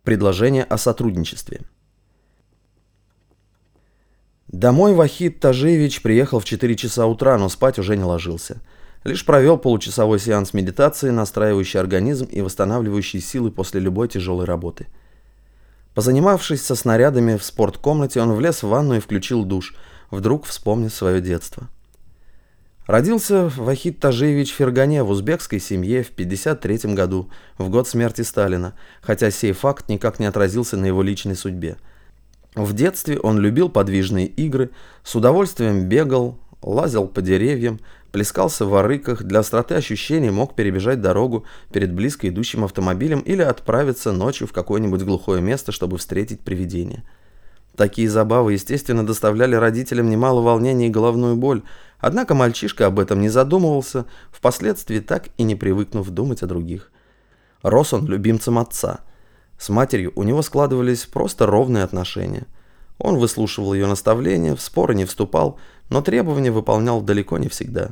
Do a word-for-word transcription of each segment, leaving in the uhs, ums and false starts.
Предложение о сотрудничестве. Домой Вахид Тажиевич приехал в четыре часа утра, но спать уже не ложился. Лишь провел получасовой сеанс медитации, настраивающий организм и восстанавливающий силы после любой тяжелой работы. Позанимавшись со снарядами в спорткомнате, он влез в ванну и включил душ, вдруг вспомнив свое детство. Родился Вахид Тажиевич в Фергане в узбекской семье в пятьдесят третьем году, в год смерти Сталина, хотя сей факт никак не отразился на его личной судьбе. В детстве он любил подвижные игры, с удовольствием бегал, лазил по деревьям, плескался в арыках, для остроты ощущений мог перебежать дорогу перед близко идущим автомобилем или отправиться ночью в какое-нибудь глухое место, чтобы встретить привидение. Такие забавы, естественно, доставляли родителям немало волнений и головную боль, однако мальчишка об этом не задумывался, впоследствии так и не привыкнув думать о других. Рос он любимцем отца. С матерью у него складывались просто ровные отношения. Он выслушивал ее наставления, в споры не вступал, но требования выполнял далеко не всегда.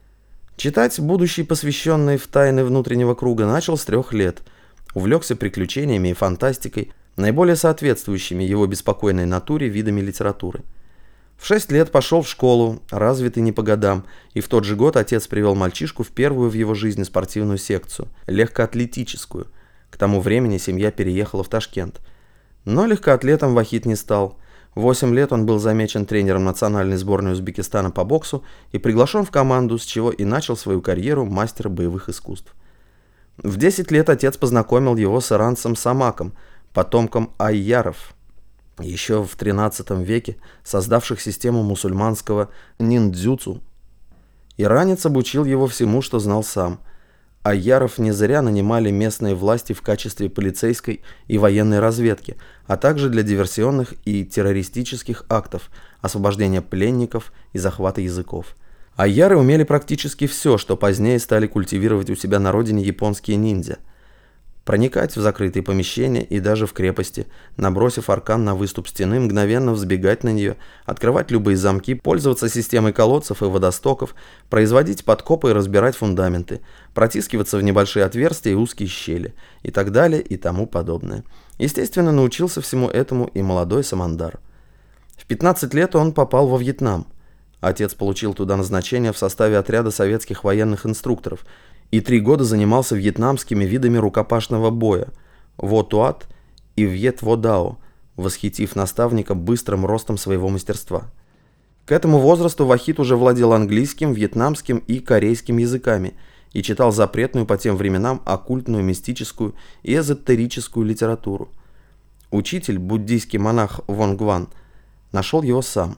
Читать будущий посвященный в тайны внутреннего круга начал с трех лет. Увлекся приключениями и фантастикой, наиболее соответствующими его беспокойной натуре видами литературы. В шесть лет пошел в школу, развитый не по годам, и в тот же год отец привел мальчишку в первую в его жизни спортивную секцию, легкоатлетическую. К тому времени семья переехала в Ташкент. Но легкоатлетом Вахид не стал. В восемь лет он был замечен тренером национальной сборной Узбекистана по боксу и приглашен в команду, с чего и начал свою карьеру мастера боевых искусств. В десять лет отец познакомил его с иранцем Самаком, потомком айяров, еще в тринадцатом веке создавших систему мусульманского ниндзюцу. Иранец обучил его всему, что знал сам. Айяров не зря нанимали местные власти в качестве полицейской и военной разведки, а также для диверсионных и террористических актов, освобождения пленников и захвата языков. Айяры умели практически все, что позднее стали культивировать у себя на родине японские ниндзя. Проникать в закрытые помещения и даже в крепости, набросив аркан на выступ стены, мгновенно взбегать на нее, открывать любые замки, пользоваться системой колодцев и водостоков, производить подкопы и разбирать фундаменты, протискиваться в небольшие отверстия и узкие щели, и так далее и тому подобное. Естественно, научился всему этому и молодой Самандар. В пятнадцать лет он попал во Вьетнам. Отец получил туда назначение в составе отряда советских военных инструкторов и три года занимался вьетнамскими видами рукопашного боя Во Туат и Вьет Во Дао, восхитив наставника быстрым ростом своего мастерства. К этому возрасту Вахид уже владел английским, вьетнамским и корейским языками и читал запретную по тем временам оккультную, мистическую и эзотерическую литературу. Учитель, буддийский монах Вон Гван, нашел его сам.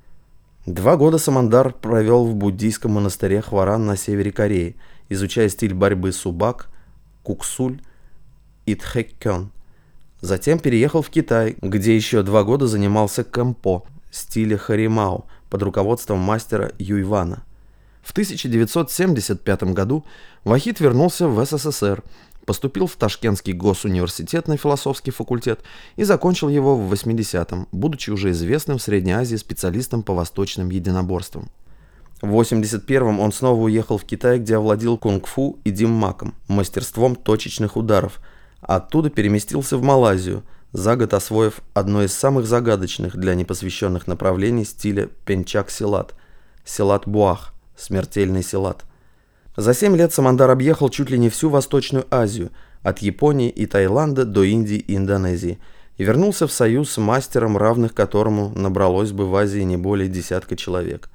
Два года Самандар провел в буддийском монастыре Хваран на севере Кореи, изучая стиль борьбы Субак, Куксуль и Тхэккён. Затем переехал в Китай, где еще два года занимался кэмпо, стиля харимао, под руководством мастера Юйвана. В тысяча девятьсот семьдесят пятом году Вахид вернулся в СССР, поступил в Ташкентский госуниверситет на философский факультет и закончил его в восьмидесятом, будучи уже известным в Средней Азии специалистом по восточным единоборствам. В восемьдесят первом он снова уехал в Китай, где овладел кунг-фу и диммаком, мастерством точечных ударов, а оттуда переместился в Малайзию, за год освоив одно из самых загадочных для непосвященных направлений стиля пенчак-силат, силат-буах, смертельный силат. За семь лет Самандар объехал чуть ли не всю Восточную Азию, от Японии и Таиланда до Индии и Индонезии, и вернулся в союз с мастером, равных которому набралось бы в Азии не более десятка человек.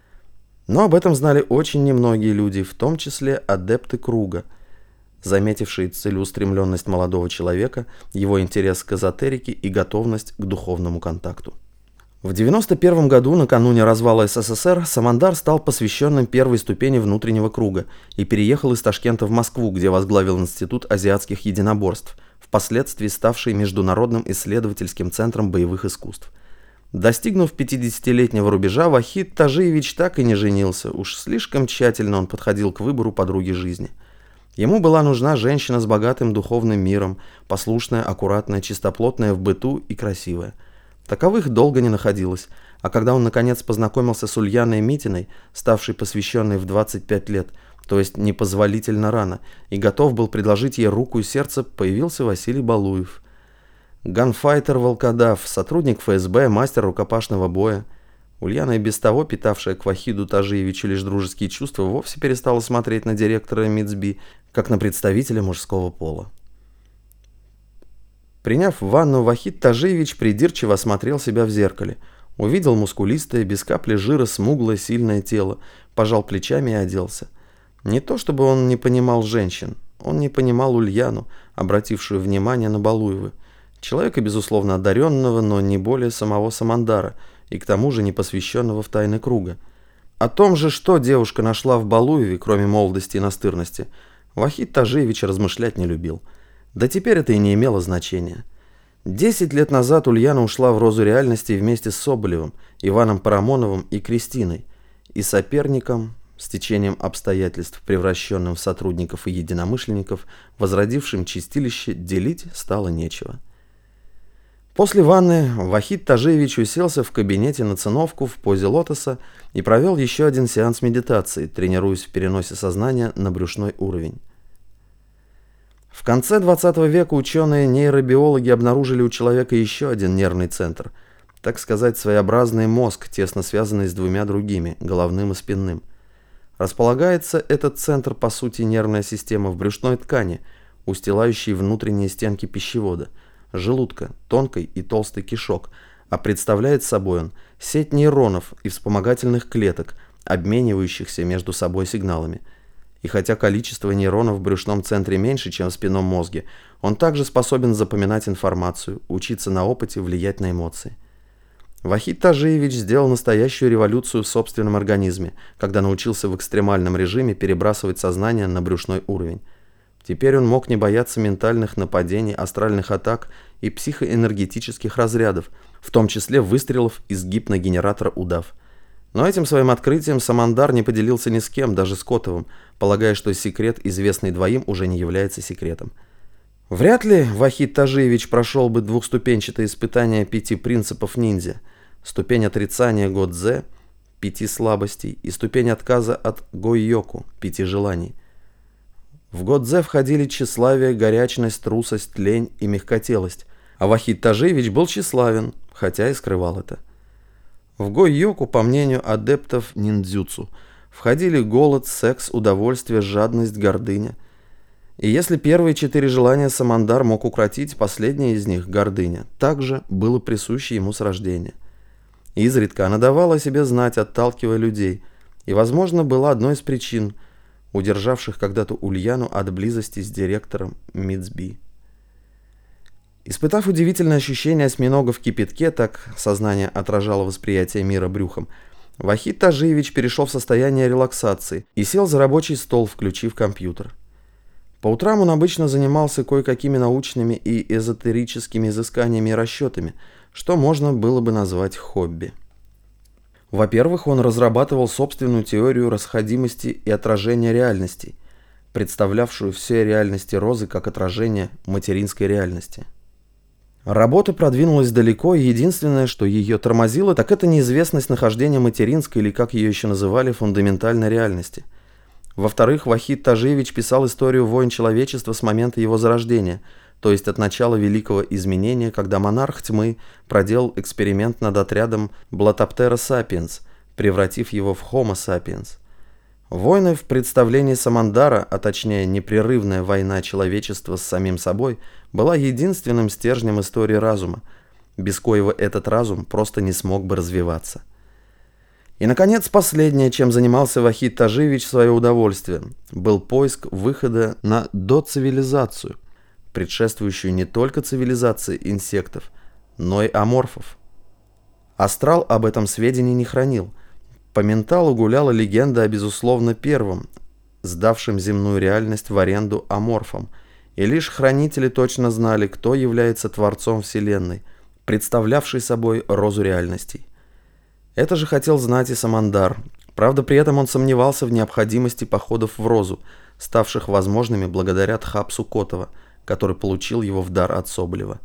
Но об этом знали очень немногие люди, в том числе адепты круга, заметившие целеустремленность молодого человека, его интерес к эзотерике и готовность к духовному контакту. В девяносто первом году, накануне развала СССР, Самандар стал посвященным первой ступени внутреннего круга и переехал из Ташкента в Москву, где возглавил Институт азиатских единоборств, впоследствии ставший Международным исследовательским центром боевых искусств. Достигнув пятидесятилетнего рубежа, Вахид Тажиевич так и не женился, уж слишком тщательно он подходил к выбору подруги жизни. Ему была нужна женщина с богатым духовным миром, послушная, аккуратная, чистоплотная в быту и красивая. Таковых долго не находилось, а когда он наконец познакомился с Ульяной Митиной, ставшей посвященной в двадцать пять лет, то есть непозволительно рано, и готов был предложить ей руку и сердце, появился Василий Балуев. ганфайтер-волкодав, сотрудник эф эс бэ, мастер рукопашного боя. Ульяна, и без того питавшая к Вахиду Тажиевичу лишь дружеские чувства, вовсе перестала смотреть на директора МИДСБИ, как на представителя мужского пола. Приняв ванну, Вахид Тажиевич придирчиво осмотрел себя в зеркале. Увидел мускулистое, без капли жира, смуглое, сильное тело, пожал плечами и оделся. Не то чтобы он не понимал женщин, он не понимал Ульяну, обратившую внимание на Балуевы. Человека, безусловно, одаренного, но не более самого Самандара, и к тому же не посвященного в тайны круга. О том же, что девушка нашла в Балуеве, кроме молодости и настырности, Вахид Тажиевич размышлять не любил. Да теперь это и не имело значения. Десять лет назад Ульяна ушла в розу реальности вместе с Соболевым, Иваном Парамоновым и Кристиной, и соперником, с течением обстоятельств, превращенным в сотрудников и единомышленников, возродившим чистилище, делить стало нечего. После ванны Вахид Тажиевич уселся в кабинете на циновку в позе лотоса и провел еще один сеанс медитации, тренируясь в переносе сознания на брюшной уровень. В конце двадцатого века ученые-нейробиологи обнаружили у человека еще один нервный центр, так сказать, своеобразный мозг, тесно связанный с двумя другими, головным и спинным. Располагается этот центр, по сути, нервная система в брюшной ткани, устилающей внутренние стенки пищевода, желудка, тонкой и толстой кишок, а представляет собой он сеть нейронов и вспомогательных клеток, обменивающихся между собой сигналами. И хотя количество нейронов в брюшном центре меньше, чем в спинном мозге, он также способен запоминать информацию, учиться на опыте, влиять на эмоции. Вахид Тажиевич сделал настоящую революцию в собственном организме, когда научился в экстремальном режиме перебрасывать сознание на брюшной уровень. Теперь он мог не бояться ментальных нападений, астральных атак и психоэнергетических разрядов, в том числе выстрелов из гипногенератора удав. Но этим своим открытием Самандар не поделился ни с кем, даже с Котовым, полагая, что секрет, известный двоим, уже не является секретом. Вряд ли Вахид Тажиевич прошел бы двухступенчатое испытание пяти принципов ниндзя, ступень отрицания Годзе, пяти слабостей, и ступень отказа от Гойоку, пяти желаний. В Годзе входили тщеславие, горячность, трусость, лень и мягкотелость, а Вахид Тажиевич был тщеславен, хотя и скрывал это. В Гойоку, по мнению адептов ниндзюцу, входили голод, секс, удовольствие, жадность, гордыня. И если первые четыре желания Самандар мог укротить, последнее из них, гордыня, также было присуще ему с рождения. Изредка она давала о себе знать, отталкивая людей, и, возможно, была одной из причин, удержавших когда-то Ульяну от близости с директором МИДСБИ. Испытав удивительное ощущение осьминога в кипятке, так сознание отражало восприятие мира брюхом, Вахид Тажиевич перешел в состояние релаксации и сел за рабочий стол, включив компьютер. По утрам он обычно занимался кое-какими научными и эзотерическими изысканиями и расчетами, что можно было бы назвать хобби. Во-первых, он разрабатывал собственную теорию расходимости и отражения реальностей, представлявшую все реальности Розы как отражение материнской реальности. Работа продвинулась далеко, и единственное, что ее тормозило, так это неизвестность нахождения материнской, или как ее еще называли, фундаментальной реальности. Во-вторых, Вахид Тажиевич писал историю войн человечества с момента его зарождения, то есть от начала Великого Изменения, когда монарх тьмы проделал эксперимент над отрядом Блатоптера сапиенс, превратив его в Homo sapiens. Войны в представлении Самандара, а точнее непрерывная война человечества с самим собой, была единственным стержнем истории разума, без коего этот разум просто не смог бы развиваться. И, наконец, последнее, чем занимался Вахид Тажиевич в свое удовольствие, был поиск выхода на доцивилизацию, предшествующую не только цивилизации инсектов, но и аморфов. Астрал об этом сведений не хранил. По менталу гуляла легенда о безусловно первом, сдавшем земную реальность в аренду аморфам, и лишь хранители точно знали, кто является творцом Вселенной, представлявшей собой розу реальностей. Это же хотел знать и Самандар, правда при этом он сомневался в необходимости походов в розу, ставших возможными благодаря Тхапсу Котова, который получил его в дар от Соболева.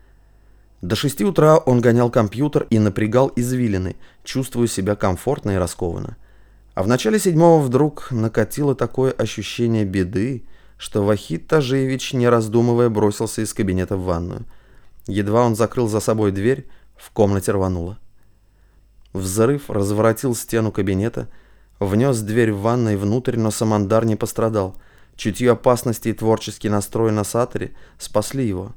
До шести утра он гонял компьютер и напрягал извилины, чувствуя себя комфортно и раскованно. А в начале седьмого вдруг накатило такое ощущение беды, что Вахид Тажиевич, не раздумывая, бросился из кабинета в ванную. Едва он закрыл за собой дверь, в комнате рвануло. Взрыв разворотил стену кабинета, внес дверь в ванной внутрь, но Самандар не пострадал. Чутье опасности и творческий настрой на Саторе спасли его.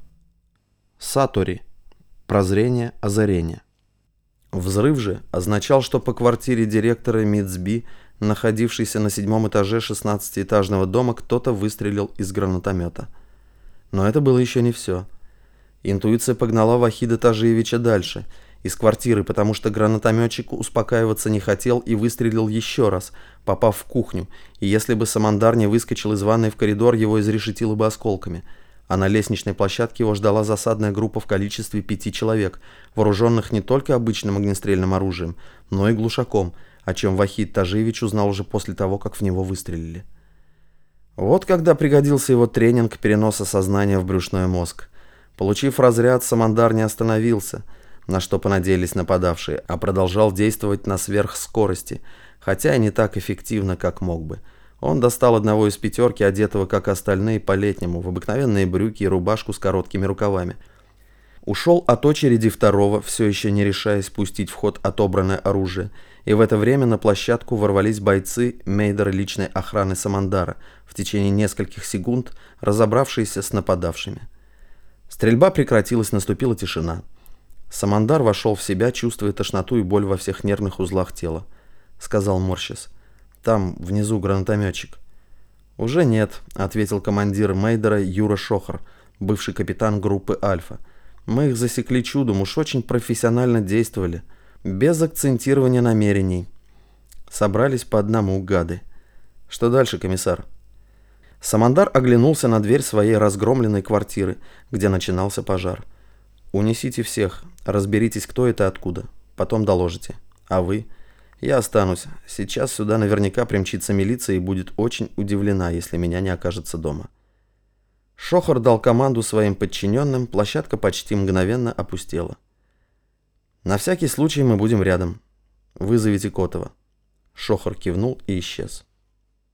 Сатори. Прозрение, озарение. Взрыв же означал, что по квартире директора МИДСБИ, находившейся на седьмом этаже шестнадцатиэтажного дома, кто-то выстрелил из гранатомета. Но это было еще не все. Интуиция погнала Вахида Тажиевича дальше, из квартиры, потому что гранатометчик успокаиваться не хотел и выстрелил еще раз, попав в кухню, и если бы Самандар не выскочил из ванной в коридор, его изрешетило бы осколками. А на лестничной площадке его ждала засадная группа в количестве пяти человек, вооруженных не только обычным огнестрельным оружием, но и глушаком, о чем Вахид Тажиевич узнал уже после того, как в него выстрелили. Вот когда пригодился его тренинг переноса сознания в брюшной мозг. Получив разряд, Самандар не остановился, на что понадеялись нападавшие, а продолжал действовать на сверхскорости, хотя и не так эффективно, как мог бы. Он достал одного из пятерки, одетого, как остальные, по-летнему, в обыкновенные брюки и рубашку с короткими рукавами. Ушел от очереди второго, все еще не решаясь пустить в ход отобранное оружие, и в это время на площадку ворвались бойцы Мейдера личной охраны Самандара, в течение нескольких секунд разобравшиеся с нападавшими. Стрельба прекратилась, наступила тишина. Самандар вошел в себя, чувствуя тошноту и боль во всех нервных узлах тела. Сказал морщась: «Там, внизу, гранатометчик». «Уже нет», — ответил командир Мейдера Юра Шохар, бывший капитан группы «Альфа». «Мы их засекли чудом, уж очень профессионально действовали, без акцентирования намерений. Собрались по одному, гады. Что дальше, комиссар?» Самандар оглянулся на дверь своей разгромленной квартиры, где начинался пожар. «Унесите всех, разберитесь, кто это и откуда. Потом доложите. А вы?» «Я останусь. Сейчас сюда наверняка примчится милиция и будет очень удивлена, если меня не окажется дома». Шохар дал команду своим подчиненным, площадка почти мгновенно опустела. «На всякий случай мы будем рядом. Вызовите Котова». Шохар кивнул и исчез.